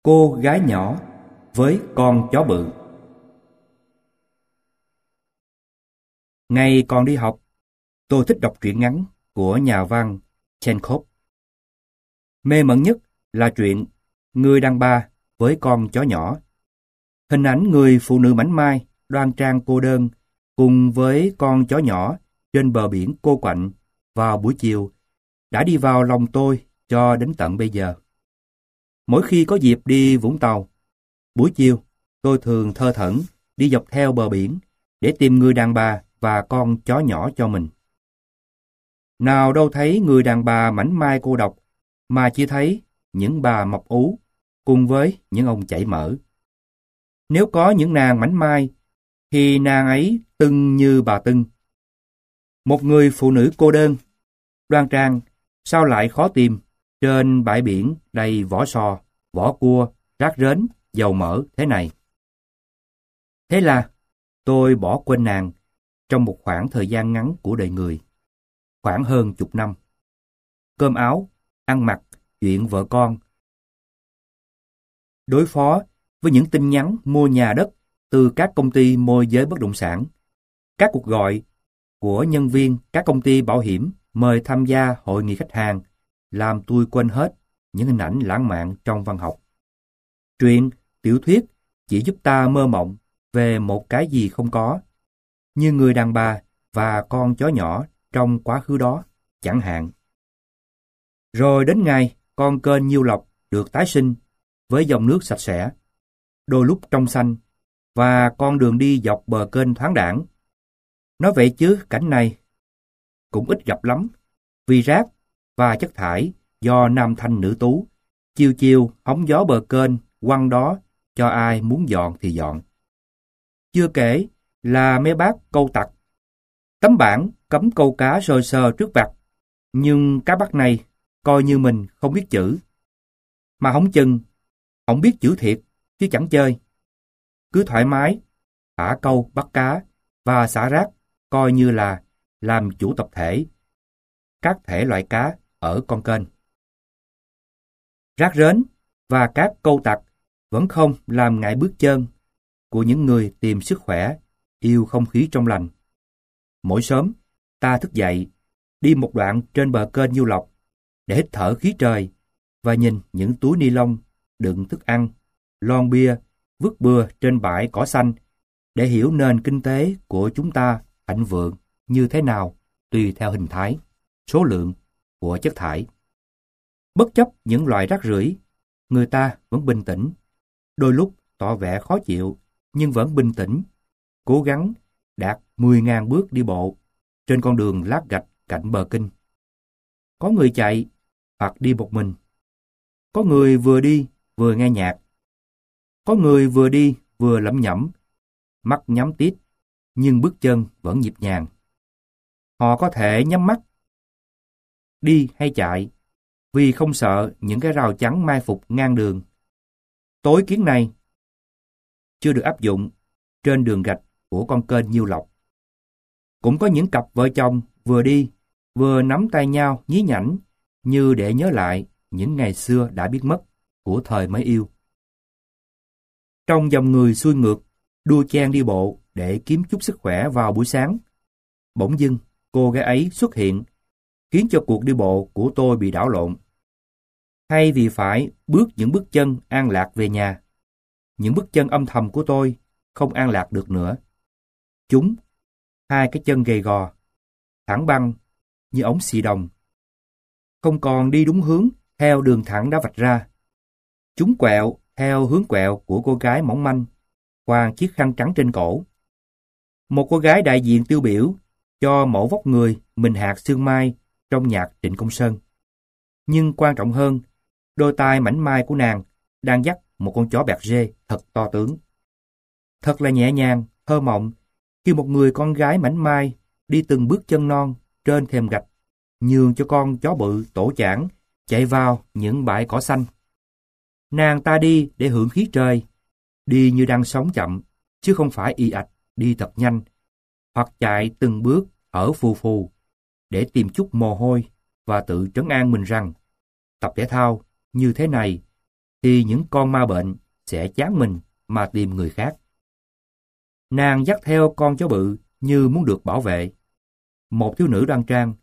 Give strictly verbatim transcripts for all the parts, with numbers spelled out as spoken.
Cô gái nhỏ với con chó bự. Ngày còn đi học, tôi thích đọc truyện ngắn của nhà văn Chekhov. Mê mẩn nhất là truyện Người đàn bà với con chó nhỏ. Hình ảnh người phụ nữ mảnh mai, đoan trang cô đơn cùng với con chó nhỏ trên bờ biển cô quạnh vào buổi chiều đã đi vào lòng tôi cho đến tận bây giờ. Mỗi khi có dịp đi Vũng Tàu, buổi chiều tôi thường thơ thẩn đi dọc theo bờ biển để tìm người đàn bà và con chó nhỏ cho mình. Nào đâu thấy người đàn bà mảnh mai cô độc, mà chỉ thấy những bà mập ú cùng với những ông chảy mỡ. Nếu có những nàng mảnh mai, thì nàng ấy tưng như bà Tưng. Một người phụ nữ cô đơn, đoan trang, sao lại khó tìm trên bãi biển đầy vỏ sò, vỏ cua, rác rến, dầu mỡ thế này. Thế là tôi bỏ quên nàng trong một khoảng thời gian ngắn của đời người, khoảng hơn chục năm. Cơm áo, ăn mặc, chuyện vợ con. Đối phó với những tin nhắn mua nhà đất từ các công ty môi giới bất động sản, các cuộc gọi của nhân viên các công ty bảo hiểm mời tham gia hội nghị khách hàng, làm tôi quên hết những hình ảnh lãng mạn trong văn học. Truyện, tiểu thuyết chỉ giúp ta mơ mộng về một cái gì không có, như người đàn bà và con chó nhỏ trong quá khứ đó, chẳng hạn. Rồi đến ngày con kênh Nhiêu Lộc được tái sinh với dòng nước sạch sẽ, đôi lúc trong xanh, và con đường đi dọc bờ kênh thoáng đãng. Nói vậy chứ cảnh này cũng ít gặp lắm, vì rác và chất thải do nam thanh nữ tú chiều chiều hóng gió bờ kênh quăng đó cho ai muốn dọn thì dọn. Chưa kể là mấy bác câu tặc, tấm bảng cấm câu cá sờ sờ trước vặt, nhưng các bác này coi như mình không biết chữ, mà hổng chừng không biết chữ thiệt chứ chẳng chơi. Cứ thoải mái thả câu bắt cá và xả rác, coi như là làm chủ tập thể các thể loại cá ở con kênh. Rác rến và các câu tặc vẫn không làm ngại bước chân của những người tìm sức khỏe, yêu không khí trong lành. Mỗi sớm, ta thức dậy, đi một đoạn trên bờ kênh Nhiêu Lộc để hít thở khí trời và nhìn những túi ni lông đựng thức ăn, lon bia vứt bừa trên bãi cỏ xanh, để hiểu nền kinh tế của chúng ta thịnh vượng như thế nào tùy theo hình thái, số lượng của chất thải. Bất chấp những loại rác rưởi, người ta vẫn bình tĩnh, đôi lúc tỏ vẻ khó chịu nhưng vẫn bình tĩnh, cố gắng đạt mười nghìn bước đi bộ trên con đường lát gạch cạnh bờ kinh. Có người chạy hoặc đi một mình. Có người vừa đi vừa nghe nhạc. Có người vừa đi vừa lẩm nhẩm, mắt nhắm tít, nhưng bước chân vẫn nhịp nhàng. Họ có thể nhắm mắt, đi hay chạy, vì không sợ những cái rào chắn mai phục ngang đường. Tối kiến này chưa được áp dụng trên đường gạch của con kênh Nhiêu Lộc. Cũng có những cặp vợ chồng vừa đi vừa nắm tay nhau nhí nhảnh, như để nhớ lại những ngày xưa đã biết mất của thời mới yêu. Trong dòng người xuôi ngược, đua chen đi bộ để kiếm chút sức khỏe vào buổi sáng, bỗng dưng cô gái ấy xuất hiện, khiến cho cuộc đi bộ của tôi bị đảo lộn. Thay vì phải bước những bước chân an lạc về nhà, những bước chân âm thầm của tôi không an lạc được nữa. Chúng, hai cái chân gầy gò, thẳng băng như ống xì đồng, không còn đi đúng hướng theo đường thẳng đã vạch ra. Chúng quẹo theo hướng quẹo của cô gái mỏng manh, quàng chiếc khăn trắng trên cổ. Một cô gái đại diện tiêu biểu cho mẫu vóc người mình hạt sương mai trong nhạc Trịnh Công Sơn. Nhưng quan trọng hơn, đôi tai mảnh mai của nàng đang dắt một con chó Berger thật to tướng. Thật là nhẹ nhàng, thơ mộng khi một người con gái mảnh mai đi từng bước chân non trên thềm gạch, nhường cho con chó bự tổ chảng chạy vào những bãi cỏ xanh. Nàng ta đi để hưởng khí trời, đi như đang sống chậm, chứ không phải ì ạch đi thật nhanh, hoặc chạy từng bước thở phù phù để tìm chút mồ hôi và tự trấn an mình rằng tập thể thao như thế này thì những con ma bệnh sẽ chán mình mà tìm người khác. Nàng dắt theo con chó bự như muốn được bảo vệ. Một thiếu nữ đoan trang.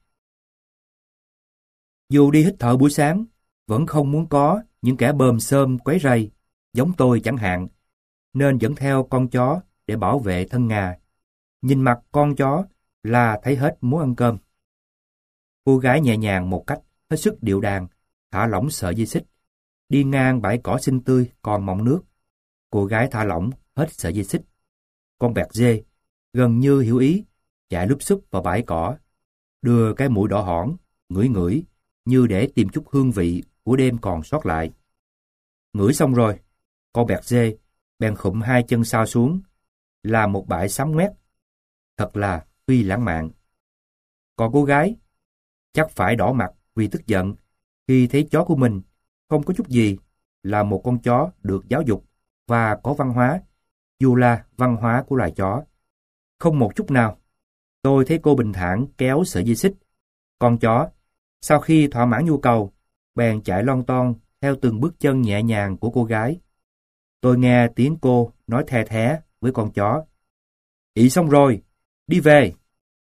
Dù đi hít thở buổi sáng, vẫn không muốn có những kẻ bờm xơm quấy rầy, giống tôi chẳng hạn, nên dẫn theo con chó để bảo vệ thân ngà. Nhìn mặt con chó là thấy hết muốn ăn cơm. Cô gái nhẹ nhàng một cách hết sức điệu đàng, thả lỏng sợi dây xích. Đi ngang bãi cỏ xinh tươi còn mọng nước, cô gái thả lỏng hết sợi dây xích. Con bẹt dê gần như hiểu ý, chạy lúp xúp vào bãi cỏ, đưa cái mũi đỏ hỏn, ngửi ngửi như để tìm chút hương vị của đêm còn sót lại. Ngửi xong rồi, con bẹt dê bèn khụm hai chân sau xuống, làm một bãi xám ngoét. Thật là phi lãng mạn. Còn cô gái chắc phải đỏ mặt vì tức giận khi thấy chó của mình không có chút gì là một con chó được giáo dục và có văn hóa, dù là văn hóa của loài chó. Không một chút nào. Tôi thấy cô bình thản kéo sợi dây xích. Con chó, sau khi thỏa mãn nhu cầu, bèn chạy lon ton theo từng bước chân nhẹ nhàng của cô gái. Tôi nghe tiếng cô nói the thé với con chó. Ị xong rồi, đi về.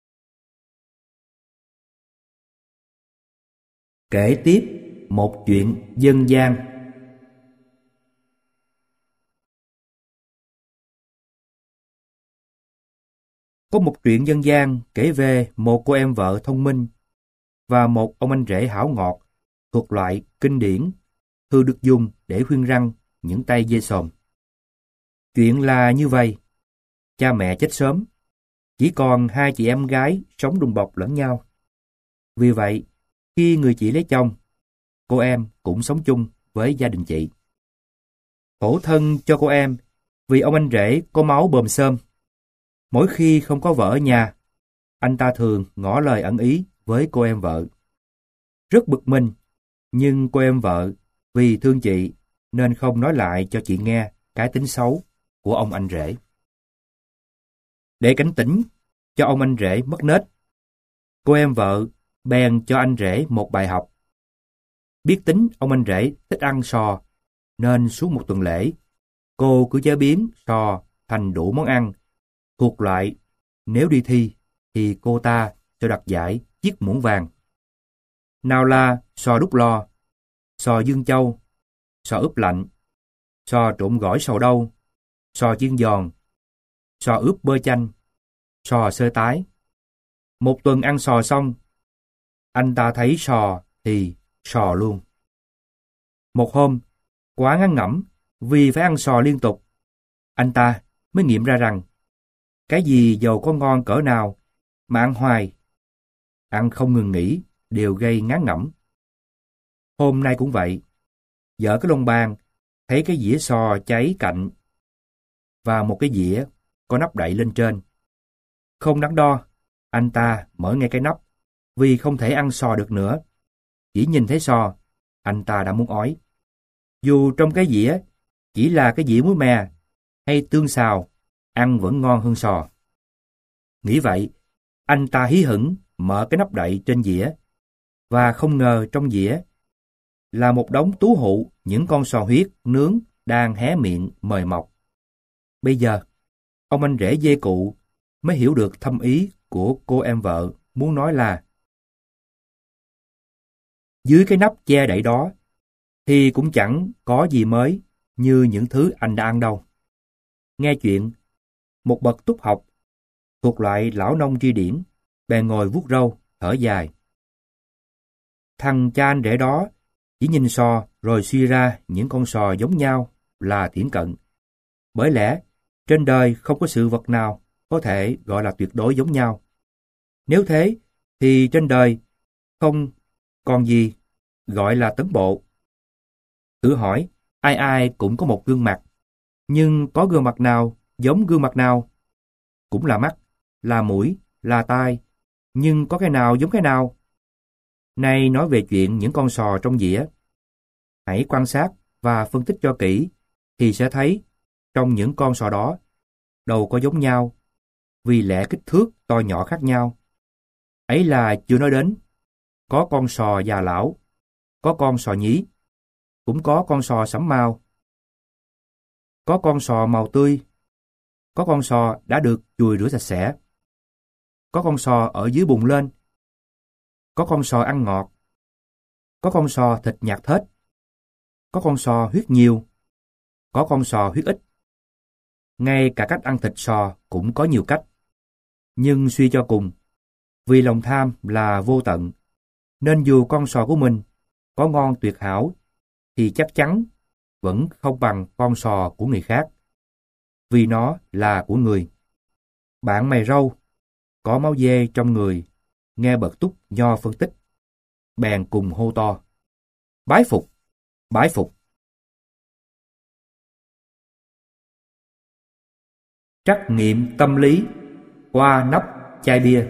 Kể tiếp một chuyện dân gian. Có một chuyện dân gian kể về một cô em vợ thông minh và một ông anh rể hảo ngọt thuộc loại kinh điển, thường được dùng để khuyên răn những tay dê sòm. Chuyện là như vậy. Cha mẹ chết sớm, chỉ còn hai chị em gái sống đùm bọc lẫn nhau. Vì vậy, khi người chị lấy chồng, cô em cũng sống chung với gia đình chị. Khổ thân cho cô em vì ông anh rể có máu bờm xơm. Mỗi khi không có vợ ở nhà, anh ta thường ngỏ lời ẩn ý với cô em vợ. Rất bực mình, nhưng cô em vợ vì thương chị nên không nói lại cho chị nghe cái tính xấu của ông anh rể. Để cảnh tỉnh cho ông anh rể mất nết, cô em vợ bèn cho anh rể một bài học. Biết tính ông anh rể thích ăn sò, nên suốt một tuần lễ, cô cứ chế biến sò thành đủ món ăn, thuộc loại nếu đi thi thì cô ta cho đoạt giải chiếc muỗng vàng. Nào là sò đút lò, sò dương châu, sò ướp lạnh, sò trộn gỏi sầu đâu, sò chiên giòn, sò ướp bơ chanh, sò sơ tái. Một tuần ăn sò xong, anh ta thấy sò thì sò luôn. Một hôm, quá ngán ngẩm vì phải ăn sò liên tục, anh ta mới nghiệm ra rằng cái gì dầu có ngon cỡ nào mà ăn hoài, ăn không ngừng nghỉ đều gây ngán ngẩm. Hôm nay cũng vậy, vợ cái lông bàn thấy cái dĩa sò cháy cạnh và một cái dĩa có nắp đậy lên trên. Không đắn đo, anh ta mở ngay cái nắp vì không thể ăn sò được nữa. Chỉ nhìn thấy sò, anh ta đã muốn ói. Dù trong cái dĩa chỉ là cái dĩa muối mè hay tương xào, ăn vẫn ngon hơn sò. Nghĩ vậy, anh ta hí hửng mở cái nắp đậy trên dĩa, và không ngờ trong dĩa là một đống tú hụ những con sò huyết nướng đang hé miệng mời mọc. Bây giờ, ông anh rể dê cụ mới hiểu được thâm ý của cô em vợ muốn nói là dưới cái nắp che đậy đó thì cũng chẳng có gì mới như những thứ anh đã ăn đâu. Nghe chuyện, một bậc túc học thuộc loại lão nông tri điển bèn ngồi vuốt râu thở dài. Thằng cha anh rể đó chỉ nhìn sò rồi suy ra những con sò giống nhau là thiển cận. Bởi lẽ trên đời không có sự vật nào có thể gọi là tuyệt đối giống nhau. Nếu thế thì trên đời không còn gì gọi là tấn bộ. Thử hỏi, ai ai cũng có một gương mặt, nhưng có gương mặt nào giống gương mặt nào? Cũng là mắt, là mũi, là tai, nhưng có cái nào giống cái nào? Nay nói về chuyện những con sò trong dĩa. Hãy quan sát và phân tích cho kỹ thì sẽ thấy trong những con sò đó đâu có giống nhau, vì lẽ kích thước to nhỏ khác nhau. Ấy là chưa nói đến có con sò già lão, có con sò nhí, cũng có con sò sẫm màu. Có con sò màu tươi. Có con sò đã được chùi rửa sạch sẽ. Có con sò ở dưới bùn lên. Có con sò ăn ngọt. Có con sò thịt nhạt thết. Có con sò huyết nhiều. Có con sò huyết ít. Ngay cả cách ăn thịt sò cũng có nhiều cách. Nhưng suy cho cùng, vì lòng tham là vô tận, nên dù con sò của mình có ngon tuyệt hảo, thì chắc chắn vẫn không bằng con sò của người khác, vì nó là của người. Bạn mày râu, có máu dê trong người, nghe Bật Túc Nho phân tích, bèn cùng hô to: Bái phục, bái phục. Trắc nghiệm tâm lý qua nắp chai bia.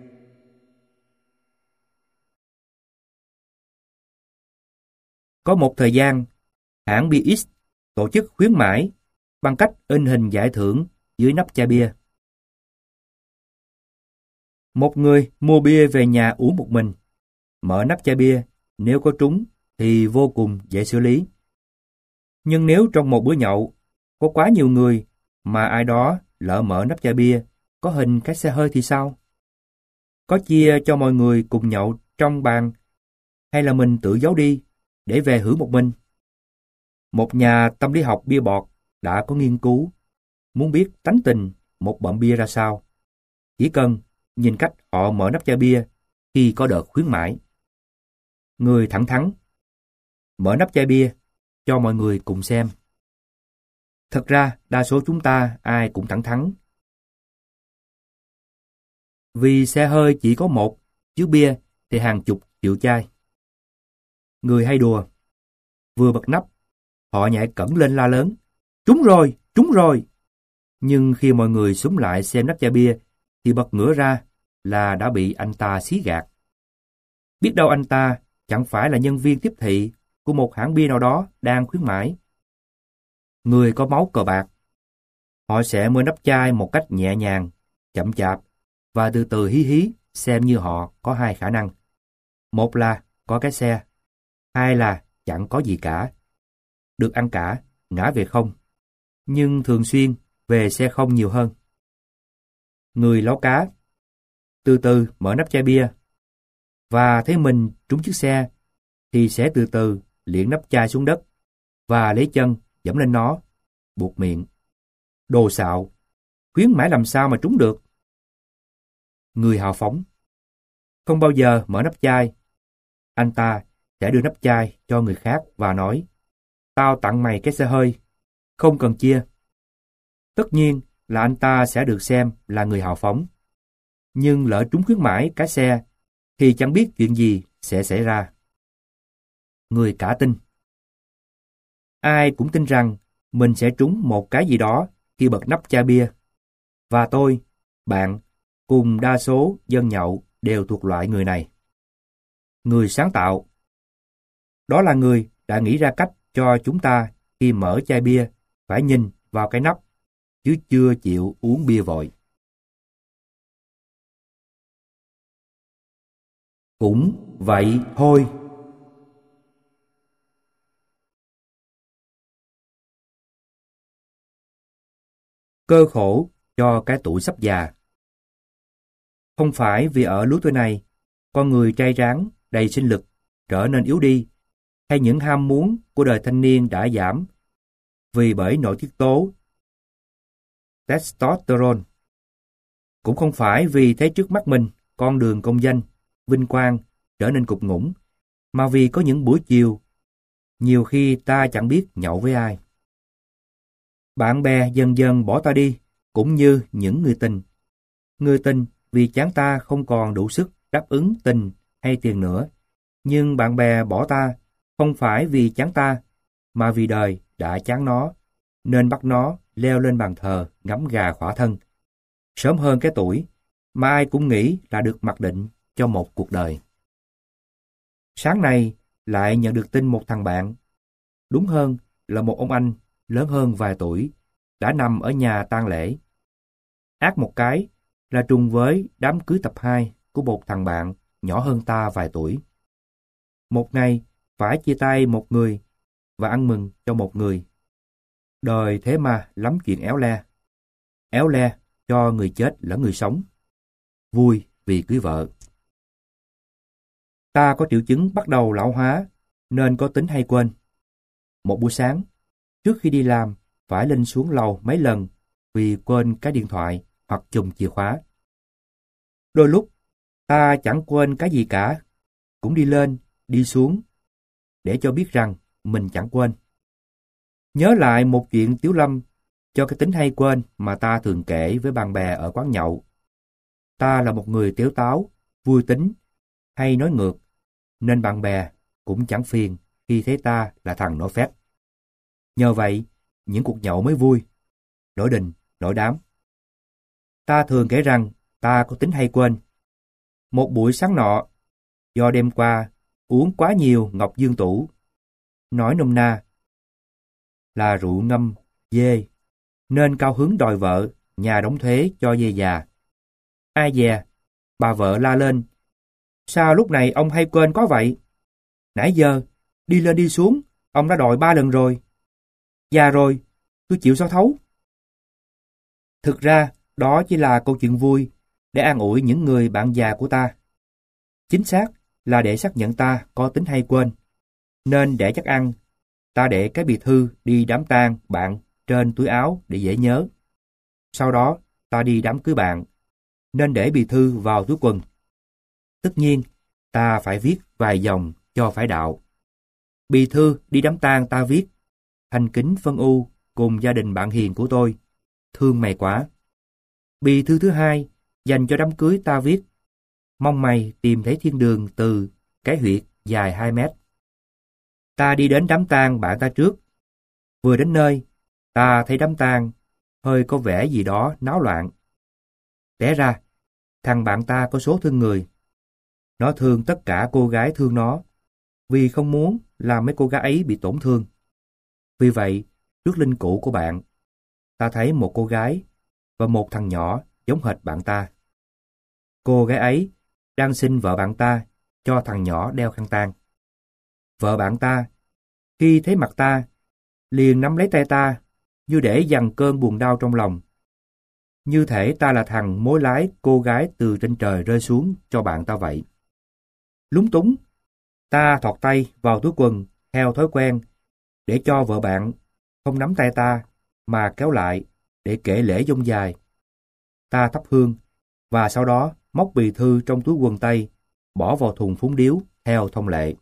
Có một thời gian, hãng bia X tổ chức khuyến mãi bằng cách in hình giải thưởng dưới nắp chai bia. Một người mua bia về nhà uống một mình, mở nắp chai bia, nếu có trúng thì vô cùng dễ xử lý. Nhưng nếu trong một bữa nhậu có quá nhiều người mà ai đó lỡ mở nắp chai bia có hình cái xe hơi thì sao? Có chia cho mọi người cùng nhậu trong bàn, hay là mình tự giấu đi để về hưởng một mình? Một nhà tâm lý học bia bọt đã có nghiên cứu, muốn biết tánh tình một bậm bia ra sao, chỉ cần nhìn cách họ mở nắp chai bia khi có đợt khuyến mãi. Người thẳng thắn mở nắp chai bia cho mọi người cùng xem. Thật ra đa số chúng ta ai cũng thẳng thắn. Vì xe hơi chỉ có một, chứ bia thì hàng chục triệu chai. Người hay đùa, vừa bật nắp, họ nhảy cẫng lên la lớn: Trúng rồi, trúng rồi! Nhưng khi mọi người xúm lại xem nắp chai bia, thì bật ngửa ra là đã bị anh ta xí gạt. Biết đâu anh ta chẳng phải là nhân viên tiếp thị của một hãng bia nào đó đang khuyến mãi. Người có máu cờ bạc, họ sẽ mở nắp chai một cách nhẹ nhàng, chậm chạp và từ từ hí hí, xem như họ có hai khả năng. Một là có cái xe, hai là chẳng có gì cả. Được ăn cả, ngã về không, nhưng thường xuyên về xe không nhiều hơn. Người láo cá, từ từ mở nắp chai bia, và thấy mình trúng chiếc xe, thì sẽ từ từ liệng nắp chai xuống đất, và lấy chân giẫm lên nó, buột miệng: Đồ xạo, khuyến mãi làm sao mà trúng được? Người hào phóng, không bao giờ mở nắp chai. Anh ta sẽ đưa nắp chai cho người khác và nói: Tao tặng mày cái xe hơi, không cần chia. Tất nhiên là anh ta sẽ được xem là người hào phóng. Nhưng lỡ trúng khuyến mãi cái xe, thì chẳng biết chuyện gì sẽ xảy ra. Người cả tin, ai cũng tin rằng mình sẽ trúng một cái gì đó khi bật nắp chai bia. Và tôi, bạn, cùng đa số dân nhậu đều thuộc loại người này. Người sáng tạo, đó là người đã nghĩ ra cách cho chúng ta khi mở chai bia phải nhìn vào cái nắp, chứ chưa chịu uống bia vội. Cũng vậy thôi. Cơ khổ cho cái tuổi sắp già. Không phải vì ở lứa tuổi này, con người trai tráng, đầy sinh lực, trở nên yếu đi, hay những ham muốn của đời thanh niên đã giảm, vì bởi nội tiết tố testosterone. Cũng không phải vì thấy trước mắt mình con đường công danh, vinh quang trở nên cục ngủng, mà vì có những buổi chiều, nhiều khi ta chẳng biết nhậu với ai. Bạn bè dần dần bỏ ta đi, cũng như những người tình. Người tình vì chán ta không còn đủ sức đáp ứng tình hay tiền nữa. Nhưng bạn bè bỏ ta không phải vì chán ta, mà vì đời đã chán nó, nên bắt nó leo lên bàn thờ ngắm gà khỏa thân. Sớm hơn cái tuổi mà ai cũng nghĩ là được mặc định cho một cuộc đời. Sáng nay lại nhận được tin một thằng bạn, đúng hơn là một ông anh lớn hơn vài tuổi, đã nằm ở nhà tang lễ. Ác một cái là trùng với đám cưới tập hai của một thằng bạn nhỏ hơn ta vài tuổi. Một ngày phải chia tay một người và ăn mừng cho một người. Đời thế mà lắm chuyện éo le. Éo le cho người chết lẫn người sống. Vui vì cưới vợ. Ta có triệu chứng bắt đầu lão hóa, nên có tính hay quên. Một buổi sáng, trước khi đi làm, phải lên xuống lầu mấy lần vì quên cái điện thoại hoặc chùm chìa khóa. Đôi lúc, ta chẳng quên cái gì cả, cũng đi lên, đi xuống, để cho biết rằng mình chẳng quên. Nhớ lại một chuyện Tiếu Lâm cho cái tính hay quên mà ta thường kể với bạn bè ở quán nhậu. Ta là một người tếu táo, vui tính, hay nói ngược, nên bạn bè cũng chẳng phiền khi thấy ta là thằng nói phét. Nhờ vậy, những cuộc nhậu mới vui, nổi đình, nổi đám. Ta thường kể rằng ta có tính hay quên. Một buổi sáng nọ, do đêm qua uống quá nhiều ngọc dương tủ, nói nôm na là rượu ngâm dê, nên cao hứng đòi vợ nhà đóng thuế cho dê già. Ai dè, bà vợ la lên: sao lúc này ông hay quên có vậy? Nãy giờ, đi lên đi xuống, ông đã đòi ba lần rồi. Già rồi, tôi chịu sao thấu. Thực ra, đó chỉ là câu chuyện vui để an ủi những người bạn già của ta. Chính xác là để xác nhận ta có tính hay quên. Nên để chắc ăn, ta để cái bì thư đi đám tang bạn trên túi áo để dễ nhớ. Sau đó, ta đi đám cưới bạn, nên để bì thư vào túi quần. Tất nhiên, ta phải viết vài dòng cho phải đạo. Bì thư đi đám tang ta viết: thành kính phân ưu cùng gia đình bạn hiền của tôi, thương mày quá. Bì thư thứ hai dành cho đám cưới ta viết: mong mày tìm thấy thiên đường từ cái huyệt dài hai mét. Ta đi đến đám tang bạn ta trước. Vừa đến nơi, ta thấy đám tang hơi có vẻ gì đó náo loạn. Té ra, thằng bạn ta có số thương người. Nó thương tất cả cô gái thương nó, vì không muốn làm mấy cô gái ấy bị tổn thương. Vì vậy, trước linh cữu của bạn, ta thấy một cô gái và một thằng nhỏ giống hệt bạn ta. Cô gái ấy đang xin vợ bạn ta cho thằng nhỏ đeo khăn tang. Vợ bạn ta, khi thấy mặt ta, liền nắm lấy tay ta như để dằn cơn buồn đau trong lòng. Như thể ta là thằng mối lái cô gái từ trên trời rơi xuống cho bạn ta vậy. Lúng túng, ta thọt tay vào túi quần theo thói quen để cho vợ bạn không nắm tay ta mà kéo lại để kể lễ dông dài. Ta thắp hương và sau đó móc bì thư trong túi quần tây, bỏ vào thùng phúng điếu theo thông lệ.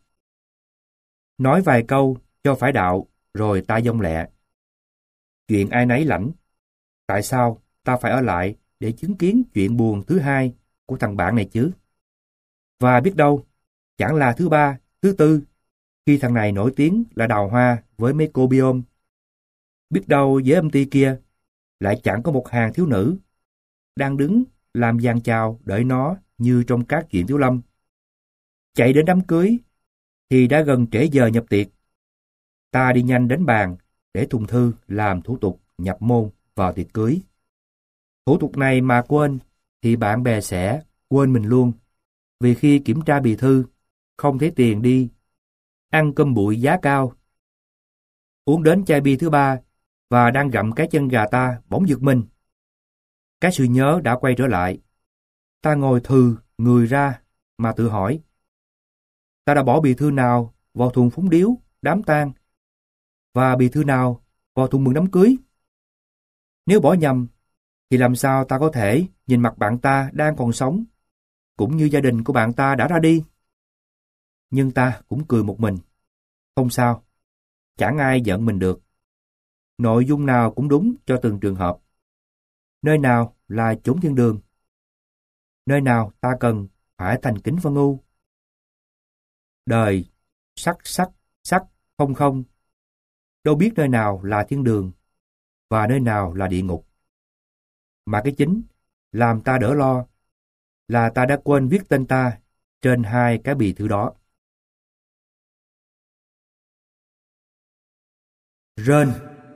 Nói vài câu cho phải đạo rồi ta dông lẹ. Chuyện ai nấy lãnh. Tại sao ta phải ở lại để chứng kiến chuyện buồn thứ hai của thằng bạn này chứ? Và biết đâu, chẳng là thứ ba, thứ tư, khi thằng này nổi tiếng là đào hoa với mấy cô biôm. Biết đâu với âm ty kia, lại chẳng có một hàng thiếu nữ đang đứng làm giàn chào đợi nó như trong các chuyện Tiếu Lâm. Chạy đến đám cưới thì đã gần trễ giờ nhập tiệc. Ta đi nhanh đến bàn để thùng thư làm thủ tục nhập môn vào tiệc cưới. Thủ tục này mà quên thì bạn bè sẽ quên mình luôn, vì khi kiểm tra bì thư không thấy tiền đi ăn cơm bụi giá cao. Uống đến chai bia thứ ba và đang gặm cái chân gà ta bỗng giật mình. Cái sự nhớ đã quay trở lại. Ta ngồi thừ người ra mà tự hỏi: ta đã bỏ bì thư nào vào thùng phúng điếu đám tang và bì thư nào vào thùng mừng đám cưới? Nếu bỏ nhầm thì làm sao ta có thể nhìn mặt bạn ta đang còn sống, cũng như gia đình của bạn ta đã ra đi? Nhưng ta cũng cười một mình. Không sao, chẳng ai giận mình được. Nội dung nào cũng đúng cho từng trường hợp. Nơi nào là chốn thiên đường? Nơi nào ta cần phải thành kính phân ưu? Đời sắc sắc sắc không không, đâu biết nơi nào là thiên đường và nơi nào là địa ngục. Mà cái chính làm ta đỡ lo là ta đã quên viết tên ta trên hai cái bì thư đó. Rên.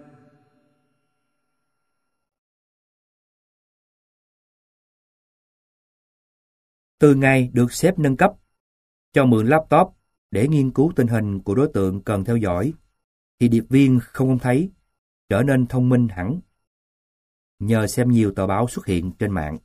Từ ngày được sếp nâng cấp, cho mượn laptop để nghiên cứu tình hình của đối tượng cần theo dõi, thì điệp viên không không thấy, trở nên thông minh hẳn nhờ xem nhiều tờ báo xuất hiện trên mạng.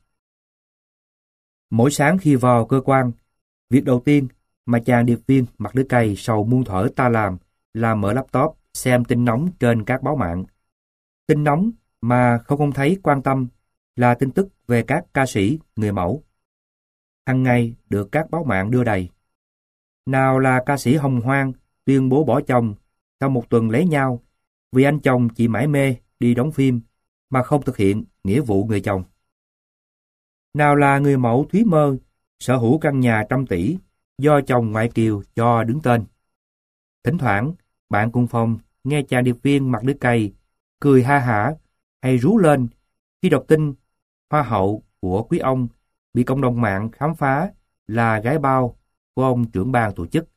Mỗi sáng khi vào cơ quan, việc đầu tiên mà chàng điệp viên mặc lưới cày sầu muôn thuở ta làm là mở laptop xem tin nóng trên các báo mạng. Tin nóng mà không không thấy quan tâm là tin tức về các ca sĩ, người mẫu. Hằng ngày được các báo mạng đưa đầy. Nào là ca sĩ Hồng Hoang tuyên bố bỏ chồng sau một tuần lấy nhau vì anh chồng chỉ mải mê đi đóng phim mà không thực hiện nghĩa vụ người chồng. Nào là người mẫu Thúy Mơ sở hữu căn nhà trăm tỷ do chồng ngoại kiều cho đứng tên. Thỉnh thoảng, bạn cùng phòng nghe chàng điệp viên mặc lưới cày cười ha hả hay rú lên khi đọc tin hoa hậu của quý ông bị cộng đồng mạng khám phá là gái bao của ông trưởng ban tổ chức.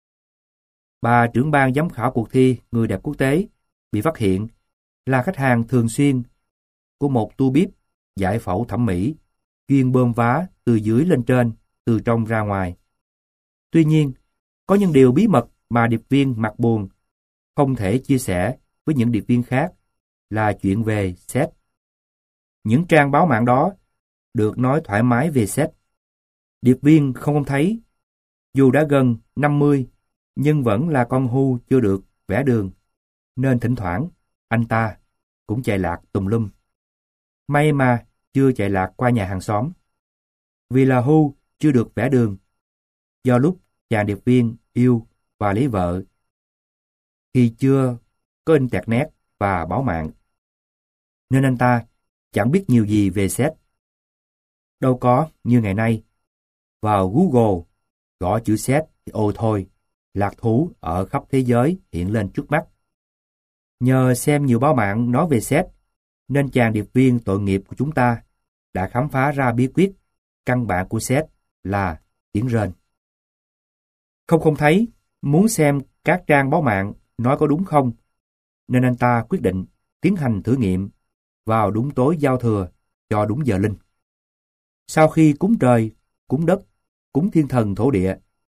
Bà trưởng ban giám khảo cuộc thi người đẹp quốc tế bị phát hiện là khách hàng thường xuyên của một tu bíp giải phẫu thẩm mỹ chuyên bơm vá từ dưới lên trên, từ trong ra ngoài. Tuy nhiên, có những điều bí mật mà điệp viên mặt buồn không thể chia sẻ với những điệp viên khác là chuyện về sếp. Những trang báo mạng đó được nói thoải mái về sếp. Điệp viên không không thấy, dù đã gần năm mươi nhưng vẫn là con hưu chưa được vẽ đường, nên thỉnh thoảng anh ta cũng chạy lạc tùm lum. May mà chưa chạy lạc qua nhà hàng xóm. Vì là hưu chưa được vẽ đường, do lúc chàng điệp viên yêu và lấy vợ thì chưa có internet và báo mạng, nên anh ta chẳng biết nhiều gì về sếp. Đâu có như ngày nay, vào Google gõ chữ sếp thì ôi thôi, lạc thú ở khắp thế giới hiện lên trước mắt. Nhờ xem nhiều báo mạng nói về sếp, nên chàng điệp viên tội nghiệp của chúng ta đã khám phá ra bí quyết căn bản của sếp là tiếng rên. Không không thấy muốn xem các trang báo mạng nói có đúng không, nên anh ta quyết định tiến hành thử nghiệm vào đúng tối giao thừa cho đúng giờ linh. Sau khi cúng trời, cúng đất, cúng thiên thần thổ địa,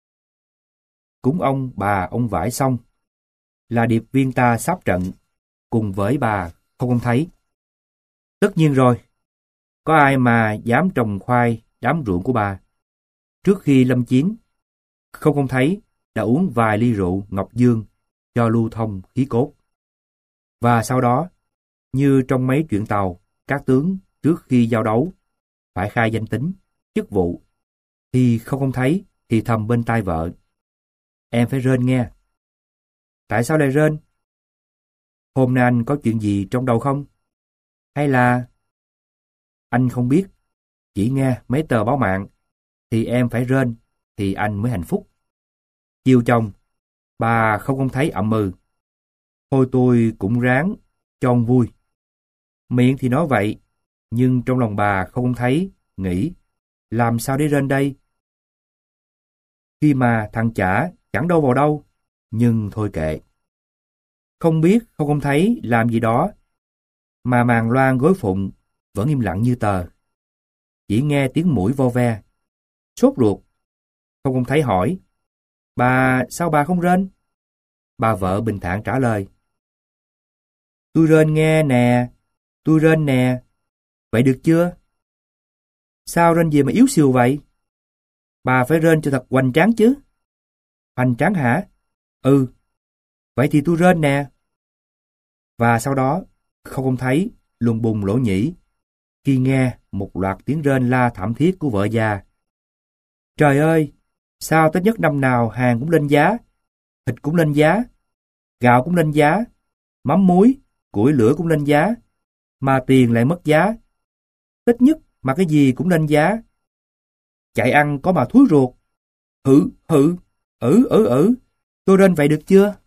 cúng ông bà ông vải xong, là điệp viên ta sáp trận cùng với bà không không thấy. Tất nhiên rồi, có ai mà dám trồng khoai đám ruộng của bà. Trước khi lâm chiến, không không thấy đã uống vài ly rượu Ngọc Dương cho lưu thông khí cốt. Và sau đó, như trong mấy chuyện tàu, các tướng trước khi giao đấu phải khai danh tính, chức vụ, thì không không thấy thì thầm bên tai vợ: "Em phải rên nghe." "Tại sao lại rên? Hôm nay anh có chuyện gì trong đầu không? Hay là..." "Anh không biết, chỉ nghe mấy tờ báo mạng thì em phải rên thì anh mới hạnh phúc." Chiều chồng, bà không không thấy ậm ừ: "Thôi tôi cũng ráng cho ông vui." Miệng thì nói vậy, nhưng trong lòng bà không không thấy nghĩ làm sao để rên đây, khi mà thằng chả chẳng đâu vào đâu. Nhưng thôi kệ. Không biết không không thấy làm gì đó mà màn loan gối phụng vẫn im lặng như tờ. Chỉ nghe tiếng mũi vo ve. Sốt ruột, không không thấy hỏi: "Bà, sao bà không rên?" Bà vợ bình thản trả lời: "Tôi rên nghe nè, tôi rên nè. Vậy được chưa?" "Sao rên gì mà yếu xìu vậy? Bà phải rên cho thật hoành tráng chứ." "Hoành tráng hả? Ừ, vậy thì tôi rên nè." Và sau đó, không không thấy lùng bùng lỗ nhĩ khi nghe một loạt tiếng rên la thảm thiết của vợ già. Trời ơi, sao Tết nhất năm nào hàng cũng lên giá, thịt cũng lên giá, gạo cũng lên giá, mắm muối, củi lửa cũng lên giá, mà tiền lại mất giá. Tết nhất mà cái gì cũng lên giá. Chạy ăn có mà thúi ruột. Hử, hử, ử, ử, ử, tôi rên vậy được chưa?